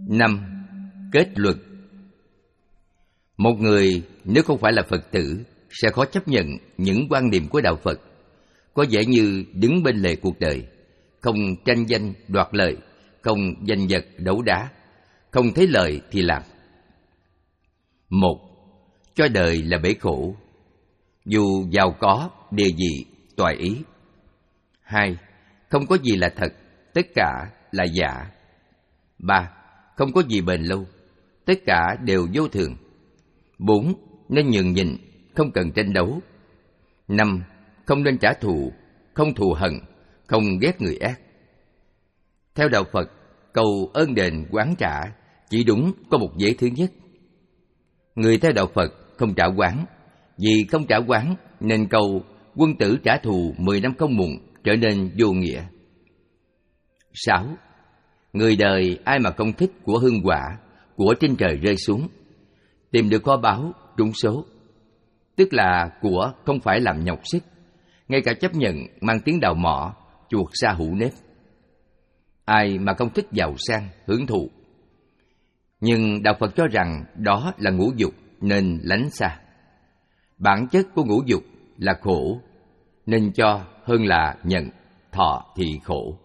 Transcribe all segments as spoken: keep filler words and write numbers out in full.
Năm. Kết luận. Một người nếu không phải là Phật tử sẽ khó chấp nhận những quan niệm của Đạo Phật, có vẻ như đứng bên lề cuộc đời, không tranh danh đoạt lợi, không giành giật đấu đá, không thấy lợi thì làm. Một. Cho đời là bể khổ, dù giàu có, địa vị, toại ý. Hai. Không có gì là thật, tất cả là giả. Ba. Không có gì bền lâu, tất cả đều vô thường. Bốn. Nên nhường nhịn, không cần tranh đấu. Năm. Không nên trả thù, không thù hận, không ghét người ác. Theo Đạo Phật, cầu ơn đền oán trả chỉ đúng có một vế thứ nhất. Người theo Đạo Phật không trả oán, vì không trả oán nên câu quân tử trả thù mười năm không muộn trở nên vô nghĩa. Sáu. Người đời ai mà không thích của hương quả, của trên trời rơi xuống, tìm được kho báu trúng số, tức là của không phải làm nhọc sức, ngay cả chấp nhận mang tiếng đào mỏ, chuột sa hữu nếp. Ai mà không thích giàu sang, hưởng thụ. Nhưng Đạo Phật cho rằng đó là ngũ dục nên lánh xa. Bản chất của ngũ dục là khổ, nên cho hơn là nhận, thọ thì khổ.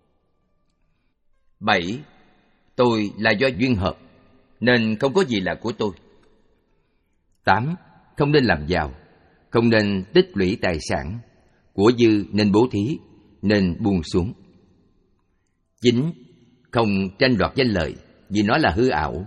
Bảy. Tôi là do duyên hợp, nên không có gì là của tôi. Tám. Không nên làm giàu, không nên tích lũy tài sản, của dư nên bố thí, nên buông xuống. Chín. Không tranh đoạt danh lợi, vì nó là hư ảo.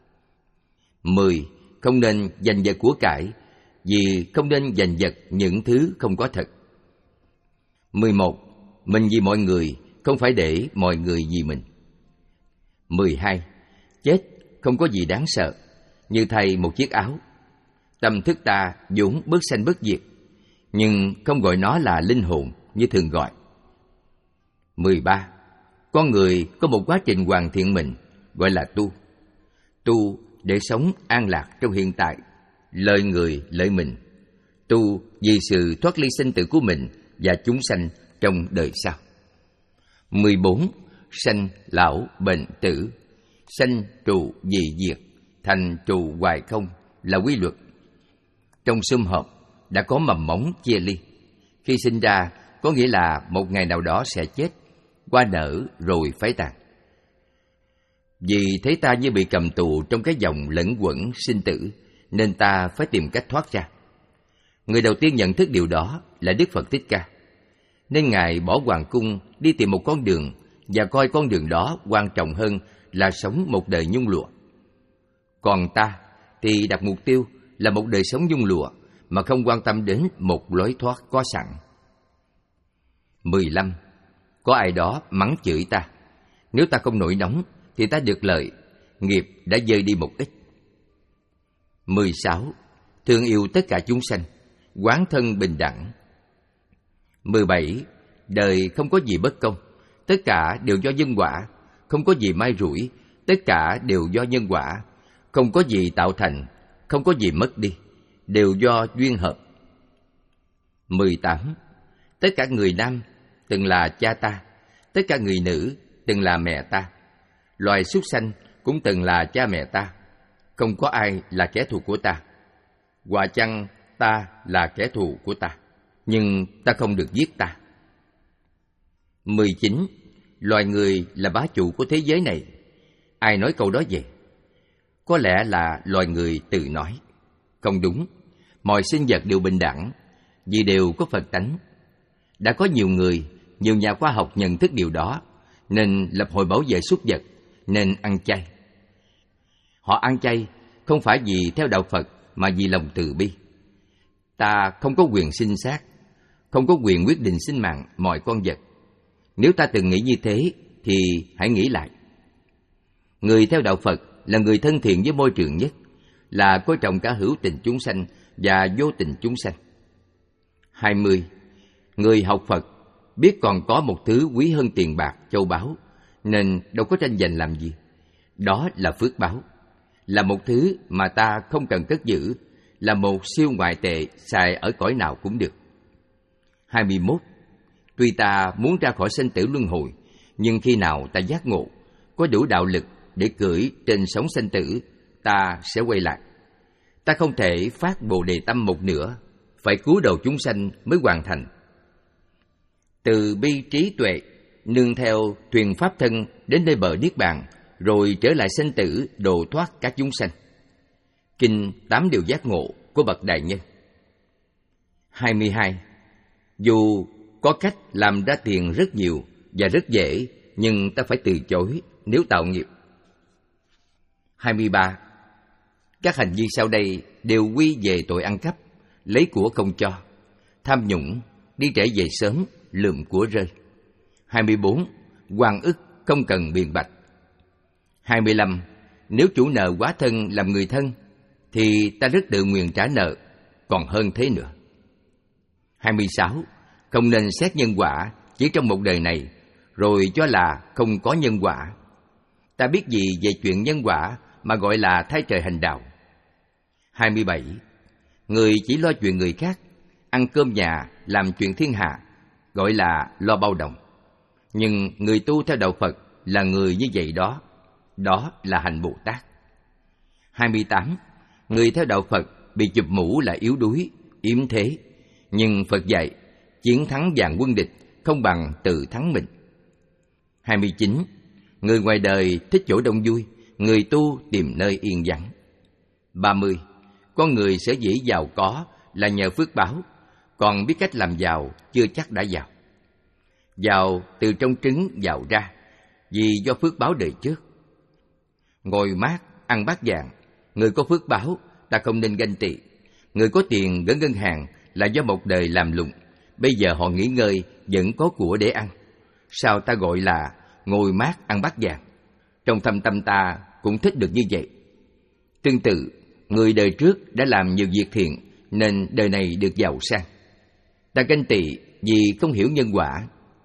Mười. Không nên giành giật của cải, vì không nên giành giật những thứ không có thật. Mười một. Mình vì mọi người, không phải để mọi người vì mình. Mười hai. Chết không có gì đáng sợ, như thay một chiếc áo. Tâm thức ta vốn bất sanh bất diệt, nhưng không gọi nó là linh hồn như thường gọi. Mười ba. Con người có một quá trình hoàn thiện mình, gọi là tu. Tu để sống an lạc trong hiện tại, lợi người lợi mình. Tu vì sự thoát ly sinh tử của mình và chúng sanh trong đời sau. Mười bốn. Sanh lão bệnh tử, sanh trụ dị diệt, thành trụ hoài không là quy luật. Trong sum họp đã có mầm móng chia ly. Khi sinh ra có nghĩa là một ngày nào đó sẽ chết, qua nở rồi phái tàn. Vì thấy ta như bị cầm tù trong cái vòng lẫn quẩn sinh tử, nên ta phải tìm cách thoát ra. Người đầu tiên nhận thức điều đó là Đức Phật Thích Ca, nên Ngài bỏ hoàng cung đi tìm một con đường và coi con đường đó quan trọng hơn là sống một đời nhung lụa. Còn ta thì đặt mục tiêu là một đời sống nhung lụa mà không quan tâm đến một lối thoát có sẵn. Mười lăm. Có ai đó mắng chửi ta, nếu ta không nổi nóng thì ta được lợi, nghiệp đã dơi đi một ít. Mười sáu. Thương yêu tất cả chúng sanh, quán thân bình đẳng. Mười bảy. Đời không có gì bất công, tất cả đều do nhân quả, không có gì may rủi, tất cả đều do nhân quả, không có gì tạo thành, không có gì mất đi, đều do duyên hợp. Mười tám. Tất cả người nam từng là cha ta, tất cả người nữ từng là mẹ ta, loài súc sanh cũng từng là cha mẹ ta, không có ai là kẻ thù của ta. Quả chăng ta là kẻ thù của ta, nhưng ta không được giết ta. Mười chín. Loài người là bá chủ của thế giới này. Ai nói câu đó vậy? Có lẽ là loài người tự nói. Không đúng, mọi sinh vật đều bình đẳng, vì đều có Phật tánh. Đã có nhiều người, nhiều nhà khoa học nhận thức điều đó, nên lập hội bảo vệ súc vật, nên ăn chay. Họ ăn chay không phải vì theo đạo Phật, mà vì lòng từ bi. Ta không có quyền sinh sát, không có quyền quyết định sinh mạng mọi con vật. Nếu ta từng nghĩ như thế, thì hãy nghĩ lại. Người theo đạo Phật là người thân thiện với môi trường nhất, là coi trọng cả hữu tình chúng sanh và vô tình chúng sanh. Hai mươi. Người học Phật biết còn có một thứ quý hơn tiền bạc, châu báu, nên đâu có tranh giành làm gì. Đó là phước báo, là một thứ mà ta không cần cất giữ, là một siêu ngoại tệ xài ở cõi nào cũng được. Hai mươi mốt. Tuy ta muốn ra khỏi sinh tử luân hồi, nhưng khi nào ta giác ngộ, có đủ đạo lực để cưỡi trên sóng sanh tử, ta sẽ quay lại. Ta không thể phát Bồ Đề tâm một nửa, phải cứu đầu chúng sanh mới hoàn thành. Từ bi trí tuệ, nương theo thuyền pháp thân đến nơi bờ niết bàn, rồi trở lại sanh tử độ thoát các chúng sanh. Kinh Tám Điều Giác Ngộ của bậc đại nhân. hai mươi hai. Dù có cách làm ra tiền rất nhiều và rất dễ, nhưng ta phải từ chối nếu tạo nghiệp. hai mươi ba. Các hành vi sau đây đều quy về tội ăn cắp, lấy của không cho, tham nhũng, đi trễ về sớm, lượm của rơi. hai mươi bốn. Oan ức không cần biện bạch. hai mươi lăm. Nếu chủ nợ quá thân làm người thân, thì ta rất tự nguyện trả nợ, còn hơn thế nữa. hai mươi sáu. Không nên xét nhân quả chỉ trong một đời này, rồi cho là không có nhân quả. Ta biết gì về chuyện nhân quả mà gọi là thay trời hành đạo. hai mươi bảy. Người chỉ lo chuyện người khác, ăn cơm nhà, làm chuyện thiên hạ, gọi là lo bao đồng. Nhưng người tu theo đạo Phật là người như vậy đó, đó là hành Bồ Tát. hai mươi tám. Người theo đạo Phật bị chụp mũ là yếu đuối, yếm thế. Nhưng Phật dạy, chiến thắng vạn quân địch không bằng tự thắng mình. hai mươi chín. Người ngoài đời thích chỗ đông vui, người tu tìm nơi yên vắng. ba mươi. Con người sở dĩ giàu có là nhờ phước báo, còn biết cách làm giàu chưa chắc đã giàu. Giàu từ trong trứng giàu ra, vì do phước báo đời trước. Ngồi mát, ăn bát vàng, người có phước báo, ta không nên ganh tị. Người có tiền gửi ngân hàng là do một đời làm lụng, bây giờ họ nghỉ ngơi vẫn có của để ăn. Sao ta gọi là ngồi mát ăn bát vàng? Trong thâm tâm ta cũng thích được như vậy. Tương tự, người đời trước đã làm nhiều việc thiện nên đời này được giàu sang. Ta ganh tị vì không hiểu nhân quả.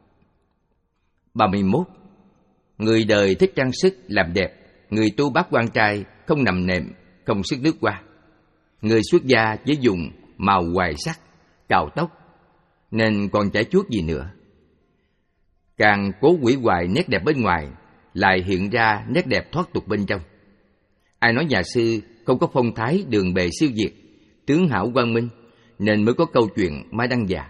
ba mươi mốt. Người đời thích trang sức làm đẹp, người tu bát quan trai không nằm nệm, không sức nước qua. Người xuất gia chỉ dùng màu hoài sắc, cạo tóc, nên còn chả chuốt gì nữa. Càng cố hủy hoại nét đẹp bên ngoài, lại hiện ra nét đẹp thoát tục bên trong. Ai nói nhà sư không có phong thái đường bề siêu việt, tướng hảo quang minh, nên mới có câu chuyện Mai Đăng Già.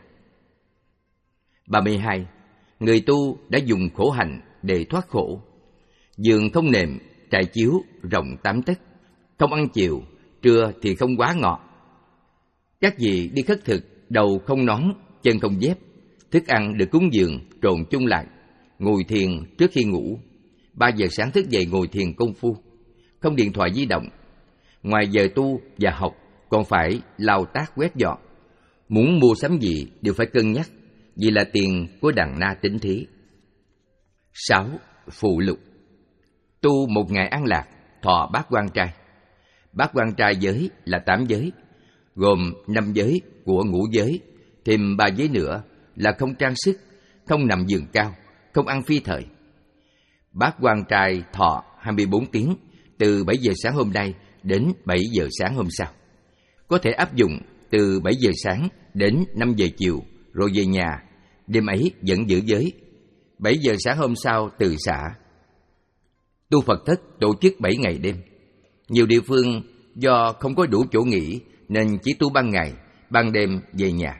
ba mươi hai. Người tu đã dùng khổ hạnh để thoát khổ. Giường không nệm, trải chiếu rộng tám tấc, không ăn chiều, trưa thì không quá ngọt. Các vị đi khất thực, đầu không nón, chân không dép, thức ăn được cúng dường trộn chung lại, ngồi thiền trước khi ngủ. Ba giờ sáng thức dậy ngồi thiền công phu, không điện thoại di động. Ngoài giờ tu và học còn phải lau tác quét dọn. Muốn mua sắm gì đều phải cân nhắc, vì là tiền của đàn na tính thí. sáu. Phụ lục. Tu một ngày an lạc, thọ bát quan trai. Bát quan trai giới là tám giới, gồm năm giới của ngũ giới, thêm ba giới nữa là không trang sức, không nằm giường cao, không ăn phi thời. Bát quan trai thọ hai mươi bốn tiếng, từ bảy giờ sáng hôm nay đến bảy giờ sáng hôm sau. Có thể áp dụng từ bảy giờ sáng đến năm giờ chiều, rồi về nhà, đêm ấy vẫn giữ giới. bảy giờ sáng hôm sau từ xả. Tu Phật thất tổ chức bảy ngày đêm. Nhiều địa phương do không có đủ chỗ nghỉ nên chỉ tu ban ngày, ban đêm về nhà.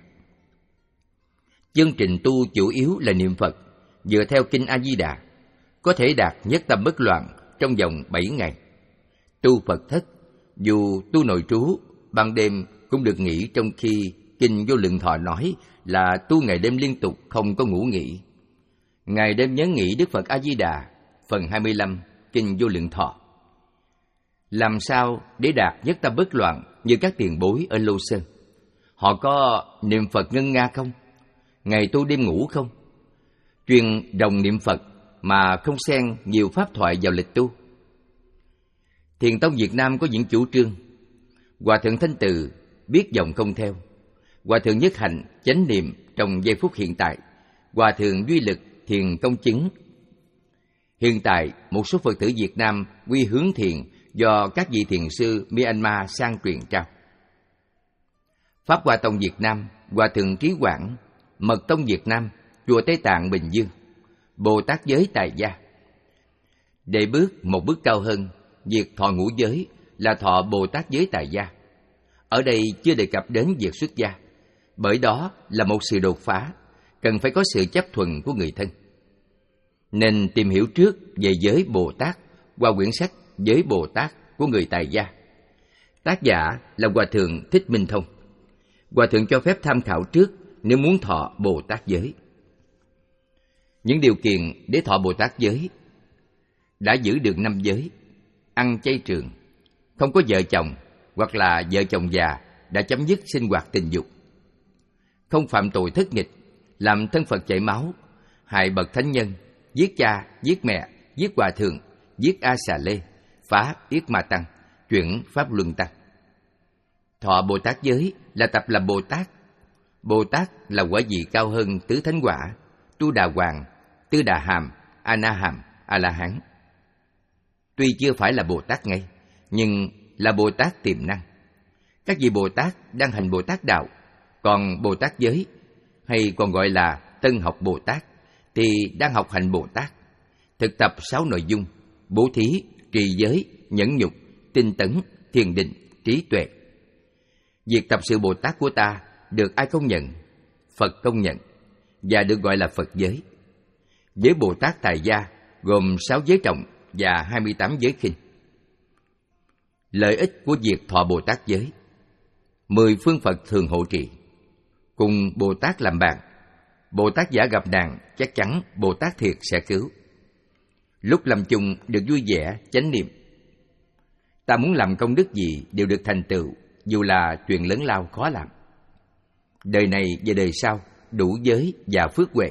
Chương trình tu chủ yếu là niệm Phật, dựa theo Kinh A-di-đà, có thể đạt nhất tâm bất loạn trong vòng bảy ngày. Tu Phật thất, dù tu nội trú, ban đêm cũng được nghỉ, trong khi Kinh Vô Lượng Thọ nói là tu ngày đêm liên tục không có ngủ nghỉ. Ngày đêm nhớ nghĩ Đức Phật A-di-đà, phần hai mươi lăm, Kinh Vô Lượng Thọ. Làm sao để đạt nhất tâm bất loạn như các tiền bối ở Lô Sơn? Họ có niệm Phật ngân nga không? Ngày tu đêm ngủ không? Truyền đồng niệm Phật mà không xen nhiều pháp thoại vào lịch tu. Thiền tông Việt Nam có những chủ trương. Hòa thượng Thanh Từ biết dòng không theo. Hòa thượng Nhất Hạnh chánh niệm trong giây phút hiện tại. Hòa thượng Duy Lực thiền công chứng. Hiện tại, một số Phật tử Việt Nam quy hướng thiền do các vị thiền sư Myanmar sang truyền trao. Pháp Hoa Tông Việt Nam, Hòa thượng Trí Quảng, Mật Tông Việt Nam, Chùa Tây Tạng Bình Dương, Bồ Tát Giới Tài Gia. Để bước một bước cao hơn, việc thọ ngũ giới là thọ Bồ Tát giới tại gia. Ở đây chưa đề cập đến việc xuất gia, bởi đó là một sự đột phá, cần phải có sự chấp thuận của người thân. Nên tìm hiểu trước về giới Bồ Tát qua quyển sách Giới Bồ Tát của người tại gia. Tác giả là Hòa Thượng Thích Minh Thông. Hòa Thượng cho phép tham khảo trước nếu muốn thọ Bồ Tát giới. Những điều kiện để thọ Bồ Tát giới: đã giữ được năm giới, ăn chay trường, không có vợ chồng hoặc là vợ chồng già đã chấm dứt sinh hoạt tình dục, không phạm tội thất nghịch, làm thân Phật chảy máu, hại bậc thánh nhân, giết cha, giết mẹ, giết hòa thượng, giết A Xà Lê, phá Yết Ma Tăng, chuyển Pháp Luân Tăng. Thọ Bồ Tát giới là tập làm Bồ Tát. Bồ Tát là quả vị cao hơn tứ thánh quả, Tu Đà Hoàng, Tư Đà Hàm, A Na Hàm, A La Hán. Tuy chưa phải là Bồ Tát ngay, nhưng là Bồ Tát tiềm năng. Các vị Bồ Tát đang hành Bồ Tát đạo, còn Bồ Tát giới, hay còn gọi là tân học Bồ Tát, thì đang học hành Bồ Tát, thực tập sáu nội dung: bố thí, trì giới, nhẫn nhục, tinh tấn, thiền định, trí tuệ. Việc tập sự Bồ Tát của ta được ai công nhận? Phật công nhận, và được gọi là Phật giới. Giới Bồ Tát tại gia gồm sáu giới trọng và hai mươi tám giới khinh. Lợi ích của việc thọ Bồ Tát giới: mười phương Phật thường hộ trì, cùng Bồ Tát làm bạn. Bồ Tát giả gặp nạn, chắc chắn Bồ Tát thiệt sẽ cứu. Lúc lâm chung được vui vẻ, chánh niệm. Ta muốn làm công đức gì đều được thành tựu, dù là chuyện lớn lao khó làm. Đời này và đời sau đủ giới và phước huệ.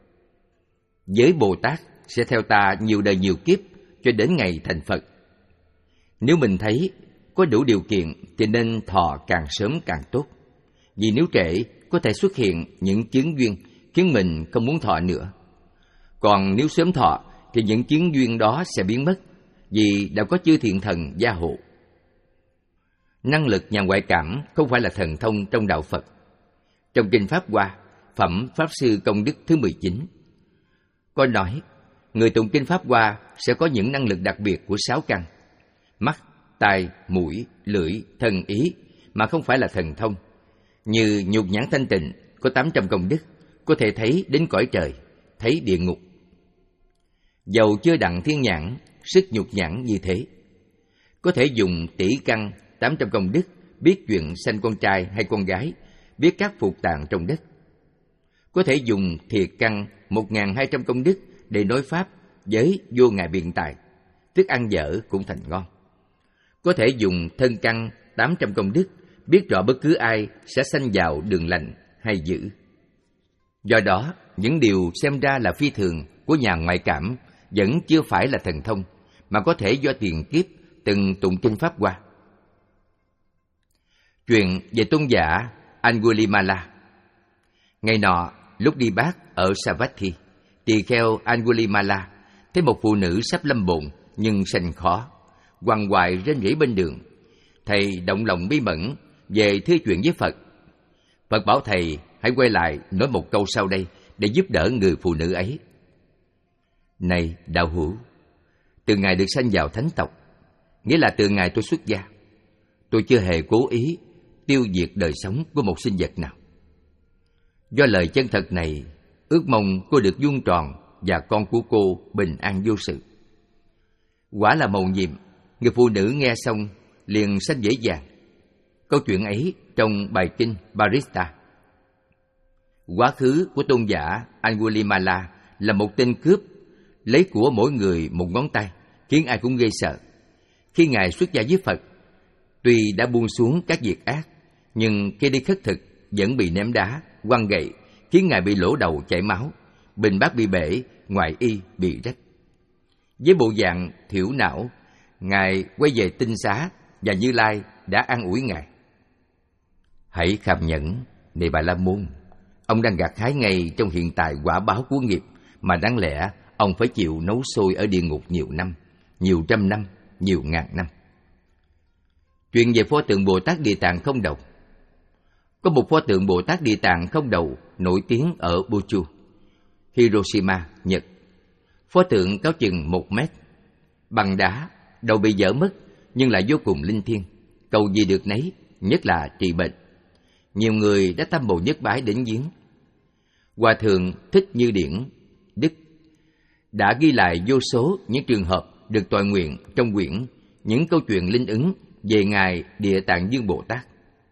Giới Bồ Tát sẽ theo ta nhiều đời nhiều kiếp cho đến ngày thành Phật. Nếu mình thấy có đủ điều kiện thì nên thọ càng sớm càng tốt, vì nếu trễ có thể xuất hiện những chướng duyên khiến mình không muốn thọ nữa. Còn nếu sớm thọ thì những chướng duyên đó sẽ biến mất, vì đã có chư thiện thần gia hộ. Năng lực nhà ngoại cảm không phải là thần thông trong đạo Phật. Trong Kinh Pháp Hoa, Phẩm Pháp Sư Công Đức thứ mười chín, có nói người tụng Kinh Pháp Hoa sẽ có những năng lực đặc biệt của sáu căn: mắt, tai, mũi, lưỡi, thân, ý, mà không phải là thần thông. Như nhục nhãn thanh tịnh có tám trăm công đức, có thể thấy đến cõi trời, thấy địa ngục. Dầu chưa đặng thiên nhãn, sức nhục nhãn như thế. Có thể dùng tỷ căn tám trăm công đức, biết chuyện sanh con trai hay con gái, biết các phục tạng trong đất. Có thể dùng thiệt căn một nghìn hai trăm công đức để nói pháp với vô ngại biện tài, thức ăn dở cũng thành ngon. Có thể dùng thân căn tám trăm công đức, biết rõ bất cứ ai sẽ sanh vào đường lành hay dữ. Do đó, những điều xem ra là phi thường của nhà ngoại cảm vẫn chưa phải là thần thông, mà có thể do tiền kiếp từng tụng Kinh Pháp Hoa. Chuyện về tôn giả Angulimala. Ngày nọ, lúc đi bát ở Savatthi, tỳ kheo Angulimala thấy một phụ nữ sắp lâm bồn nhưng sanh khó, quằn quại rên rỉ bên đường. Thầy động lòng bi mẫn về thưa chuyện với Phật. Phật bảo thầy hãy quay lại nói một câu sau đây để giúp đỡ người phụ nữ ấy. Này đạo hữu, từ ngày được sanh vào thánh tộc, nghĩa là từ ngày tôi xuất gia, tôi chưa hề cố ý tiêu diệt đời sống của một sinh vật nào. Do lời chân thật này, ước mong cô được vuông tròn và con của cô bình an vô sự. Quả là mầu nhiệm, người phụ nữ nghe xong liền sanh dễ dàng. Câu chuyện ấy trong bài kinh Parista. Quá khứ của tôn giả Angulimala là một tên cướp, lấy của mỗi người một ngón tay, khiến ai cũng ghê sợ. Khi Ngài xuất gia với Phật, tuy đã buông xuống các việc ác, nhưng khi đi khất thực vẫn bị ném đá, quăng gậy, khiến Ngài bị lỗ đầu chảy máu, bình bát bị bể, ngoại y bị rách. Với bộ dạng thiểu não, Ngài quay về tinh xá và Như Lai đã an ủi Ngài. Hãy kham nhẫn, này Bà La Môn, ông đang gặt hái ngay trong hiện tại quả báo của nghiệp, mà đáng lẽ ông phải chịu nấu sôi ở địa ngục nhiều năm, nhiều trăm năm, nhiều ngàn năm. Chuyện về pho tượng Bồ Tát Địa Tạng không đầu. Có một pho tượng Bồ Tát Địa Tạng không đầu nổi tiếng ở Buchu, Hiroshima, Nhật. Pho tượng cao chừng một mét, Bằng đá, đầu bị dở mất nhưng lại vô cùng linh thiêng, cầu gì được nấy, nhất là trị bệnh. Nhiều người đã tam bồ nhất bái đến viếng. Hòa thượng Thích Như Điển Đức đã ghi lại vô số những trường hợp được tọa nguyện trong quyển Những câu chuyện linh ứng về Ngài Địa Tạng Dương Bồ Tát.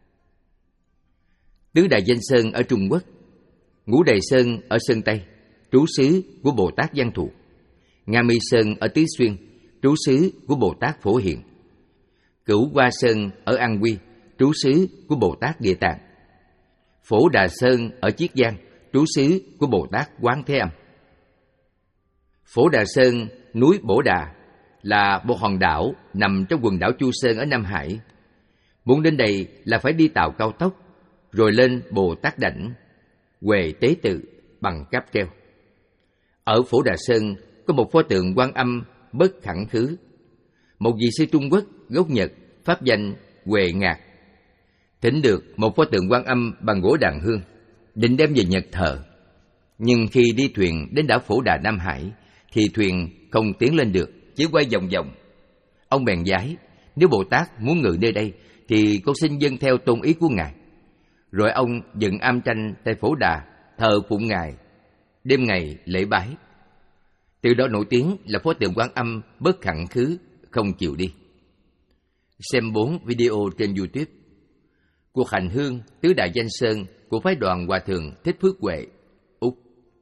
Tứ Đại Danh Sơn ở Trung Quốc, Ngũ Đài Sơn ở Sơn Tây, trú xứ của Bồ Tát Văn Thù. Nga Mi Sơn ở Tứ Xuyên, trú xứ của Bồ Tát Phổ Hiền. Cửu Hoa Sơn ở An Huy, trú xứ của Bồ Tát Địa Tạng. Phổ Đà Sơn ở Chiết Giang, trú xứ của Bồ Tát Quán Thế Âm. Phổ Đà Sơn, núi Bổ Đà, là một hòn đảo nằm trong quần đảo Chu Sơn ở Nam Hải. Muốn đến đây là phải đi tàu cao tốc, rồi lên Bồ Tát Đảnh, Huệ Tế Tự bằng cáp treo. Ở Phổ Đà Sơn có một pho tượng Quan Âm Bất Khẳng Khứ, một vị sư Trung Quốc gốc Nhật, pháp danh Huệ Ngạc. Thỉnh được một pho tượng Quan Âm bằng gỗ đàn hương, định đem về Nhật thờ. Nhưng khi đi thuyền đến đảo Phổ Đà Nam Hải, thì thuyền không tiến lên được, chỉ quay vòng vòng. Ông bèn vái, nếu Bồ Tát muốn ngự nơi đây, thì con xin dâng theo tôn ý của Ngài. Rồi ông dựng am tranh tại Phổ Đà, thờ phụng Ngài, đêm ngày lễ bái. Từ đó nổi tiếng là pho tượng Quan Âm Bất Khẳng Khứ, không chịu đi. Xem bốn video trên YouTube. Cuộc hành hương Tứ Đại Danh Sơn của phái đoàn Hòa thượng Thích Phước Huệ, Úc.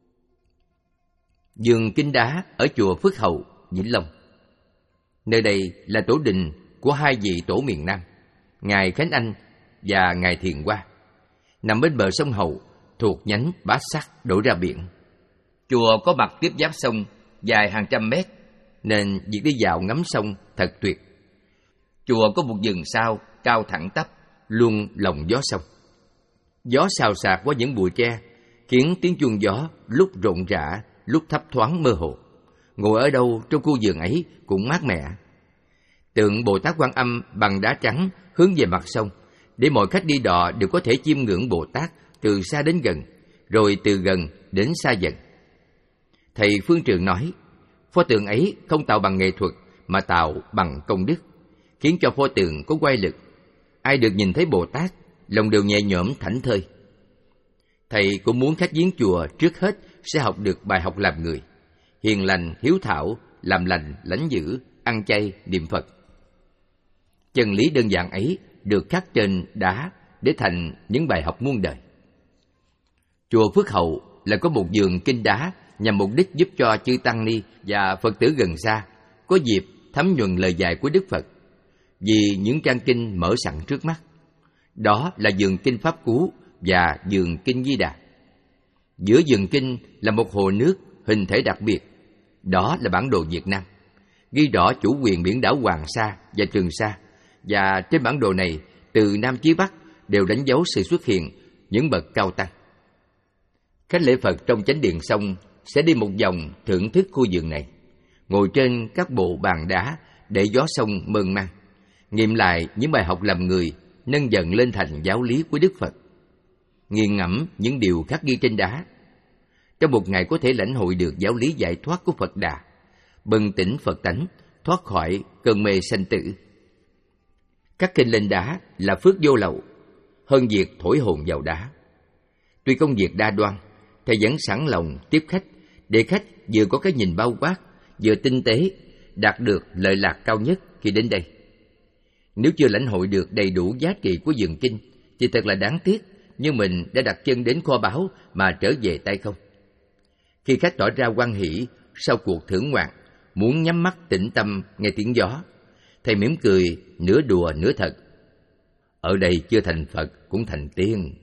Vườn Kinh Đá ở chùa Phước Hậu, Vĩnh Long. Nơi đây là tổ đình của hai vị tổ miền Nam, Ngài Khánh Anh và Ngài Thiền Hoa, nằm bên bờ sông Hậu, thuộc nhánh Bá Sắc đổ ra biển. Chùa có mặt tiếp giáp sông dài hàng trăm mét, nên việc đi dạo ngắm sông thật tuyệt. Chùa có một vườn sao cao thẳng tắp, luôn lồng gió sông. Gió xào xạc qua những bụi tre, khiến tiếng chuông gió lúc rộn rã, lúc thấp thoáng mơ hồ. Ngồi ở đâu trong khu vườn ấy cũng mát mẻ. Tượng Bồ Tát Quan Âm bằng đá trắng hướng về mặt sông, để mọi khách đi đò đều có thể chiêm ngưỡng Bồ Tát từ xa đến gần, rồi từ gần đến xa dần. Thầy Phương Trường nói, pho tượng ấy không tạo bằng nghệ thuật mà tạo bằng công đức, khiến cho pho tượng có oai lực. Ai được nhìn thấy Bồ Tát, lòng đều nhẹ nhõm thảnh thơi. Thầy cũng muốn khách viếng chùa trước hết sẽ học được bài học làm người, hiền lành, hiếu thảo, làm lành, lãnh dữ, ăn chay, niệm Phật. Chân lý đơn giản ấy được khắc trên đá để thành những bài học muôn đời. Chùa Phước Hậu là có một vườn kinh đá nhằm mục đích giúp cho chư tăng ni và Phật tử gần xa có dịp thấm nhuần lời dạy của Đức Phật, vì những trang kinh mở sẵn trước mắt. Đó là vườn kinh Pháp Cú và vườn kinh Di Đà. Giữa vườn kinh là một hồ nước hình thể đặc biệt, đó là bản đồ Việt Nam, ghi rõ chủ quyền biển đảo Hoàng Sa và Trường Sa, và trên bản đồ này từ Nam chí Bắc đều đánh dấu sự xuất hiện những bậc cao tăng. Khách lễ Phật trong chánh điện xong sẽ đi một vòng thưởng thức khu vườn này, ngồi trên các bộ bàn đá để gió sông mơn man, nghiệm lại những bài học làm người, nâng dần lên thành giáo lý của Đức Phật, nghiền ngẫm những điều khắc ghi trên đá. Trong một ngày có thể lãnh hội được giáo lý giải thoát của Phật Đà, bừng tỉnh Phật tánh, thoát khỏi cơn mê sanh tử. Các kinh lên đá là phước vô lậu, hơn việc thổi hồn vào đá. Tuy công việc đa đoan, thầy vẫn sẵn lòng tiếp khách, để khách vừa có cái nhìn bao quát, vừa tinh tế, đạt được lợi lạc cao nhất khi đến đây. Nếu chưa lãnh hội được đầy đủ giá trị của vườn kinh, thì thật là đáng tiếc, như mình đã đặt chân đến kho báu mà trở về tay không. Khi khách tỏ ra hoan hỷ sau cuộc thưởng ngoạn, muốn nhắm mắt tĩnh tâm nghe tiếng gió, thầy mỉm cười, nửa đùa nửa thật. Ở đây chưa thành Phật cũng thành tiên.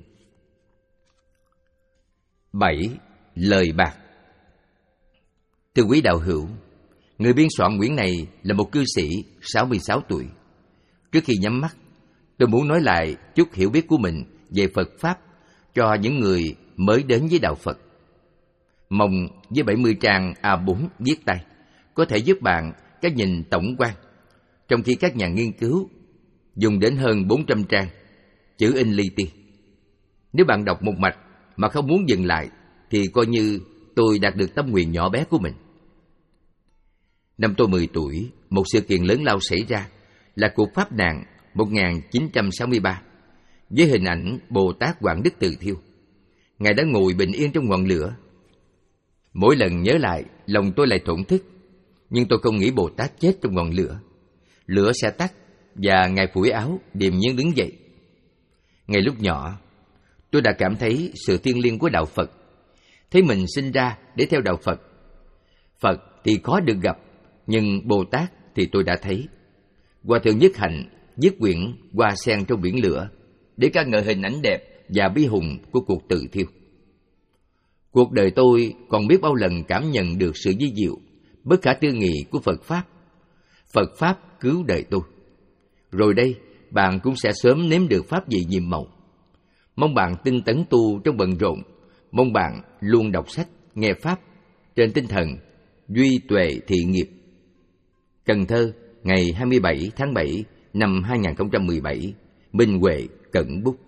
Bảy. Lời bạc. Thưa quý đạo hữu, người biên soạn quyển này là một cư sĩ sáu mươi sáu tuổi. Trước khi nhắm mắt, tôi muốn nói lại chút hiểu biết của mình về Phật Pháp cho những người mới đến với đạo Phật. Mong với bảy mươi trang A bốn viết tay có thể giúp bạn cái nhìn tổng quan, trong khi các nhà nghiên cứu dùng đến hơn bốn trăm trang, chữ in li ti. Nếu bạn đọc một mạch mà không muốn dừng lại, thì coi như tôi đạt được tâm nguyện nhỏ bé của mình. Năm tôi mười tuổi, một sự kiện lớn lao xảy ra là cuộc pháp nạn một nghìn chín trăm sáu mươi ba với hình ảnh Bồ Tát Quảng Đức Từ Thiêu. Ngài đã ngồi bình yên trong ngọn lửa. Mỗi lần nhớ lại, lòng tôi lại thổn thức, nhưng tôi không nghĩ Bồ Tát chết trong ngọn lửa. Lửa sẽ tắt và Ngài phủi áo, điềm nhiên đứng dậy. Ngay lúc nhỏ, tôi đã cảm thấy sự thiêng liêng của đạo Phật, thấy mình sinh ra để theo đạo Phật. Phật thì khó được gặp, nhưng Bồ Tát thì tôi đã thấy. Hòa thượng Nhất Hạnh viết quyển Hoa sen trong biển lửa để ca ngợi hình ảnh đẹp và bi hùng của cuộc tự thiêu. Cuộc đời tôi còn biết bao lần cảm nhận được sự vi diệu, bất khả tư nghị của Phật Pháp. Phật Pháp cứu đời tôi. Rồi đây, bạn cũng sẽ sớm nếm được Pháp vị nhiệm màu. Mong bạn tinh tấn tu trong bận rộn. Mong bạn luôn đọc sách, nghe Pháp trên tinh thần duy tuệ thị nghiệp. Cần Thơ, ngày hai mươi bảy tháng bảy năm hai nghìn không trăm mười bảy. Minh Huệ cẩn bút.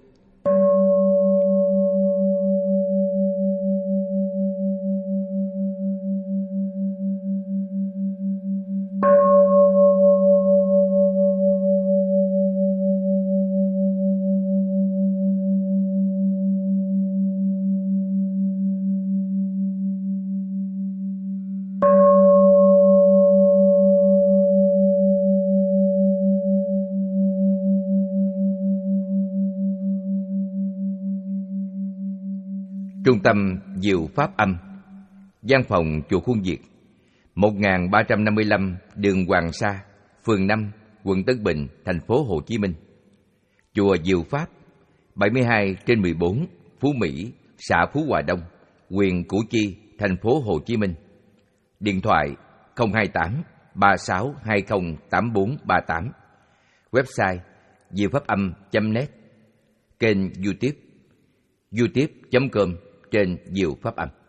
Trung tâm Diệu Pháp Âm, văn phòng chùa Khuôn Việt, một nghìn ba trăm năm mươi lăm đường Hoàng Sa, phường năm, quận Tân Bình, thành phố Hồ Chí Minh. Chùa Diệu Pháp, bảy mươi hai trên mười bốn, Phú Mỹ, xã Phú Hòa Đông, huyện Củ Chi, thành phố Hồ Chí Minh. Điện thoại không hai tám ba sáu hai không tám bốn ba tám. Website diệu pháp âm chấm net. Kênh YouTube youtube chấm com trên Diệu Pháp Âm.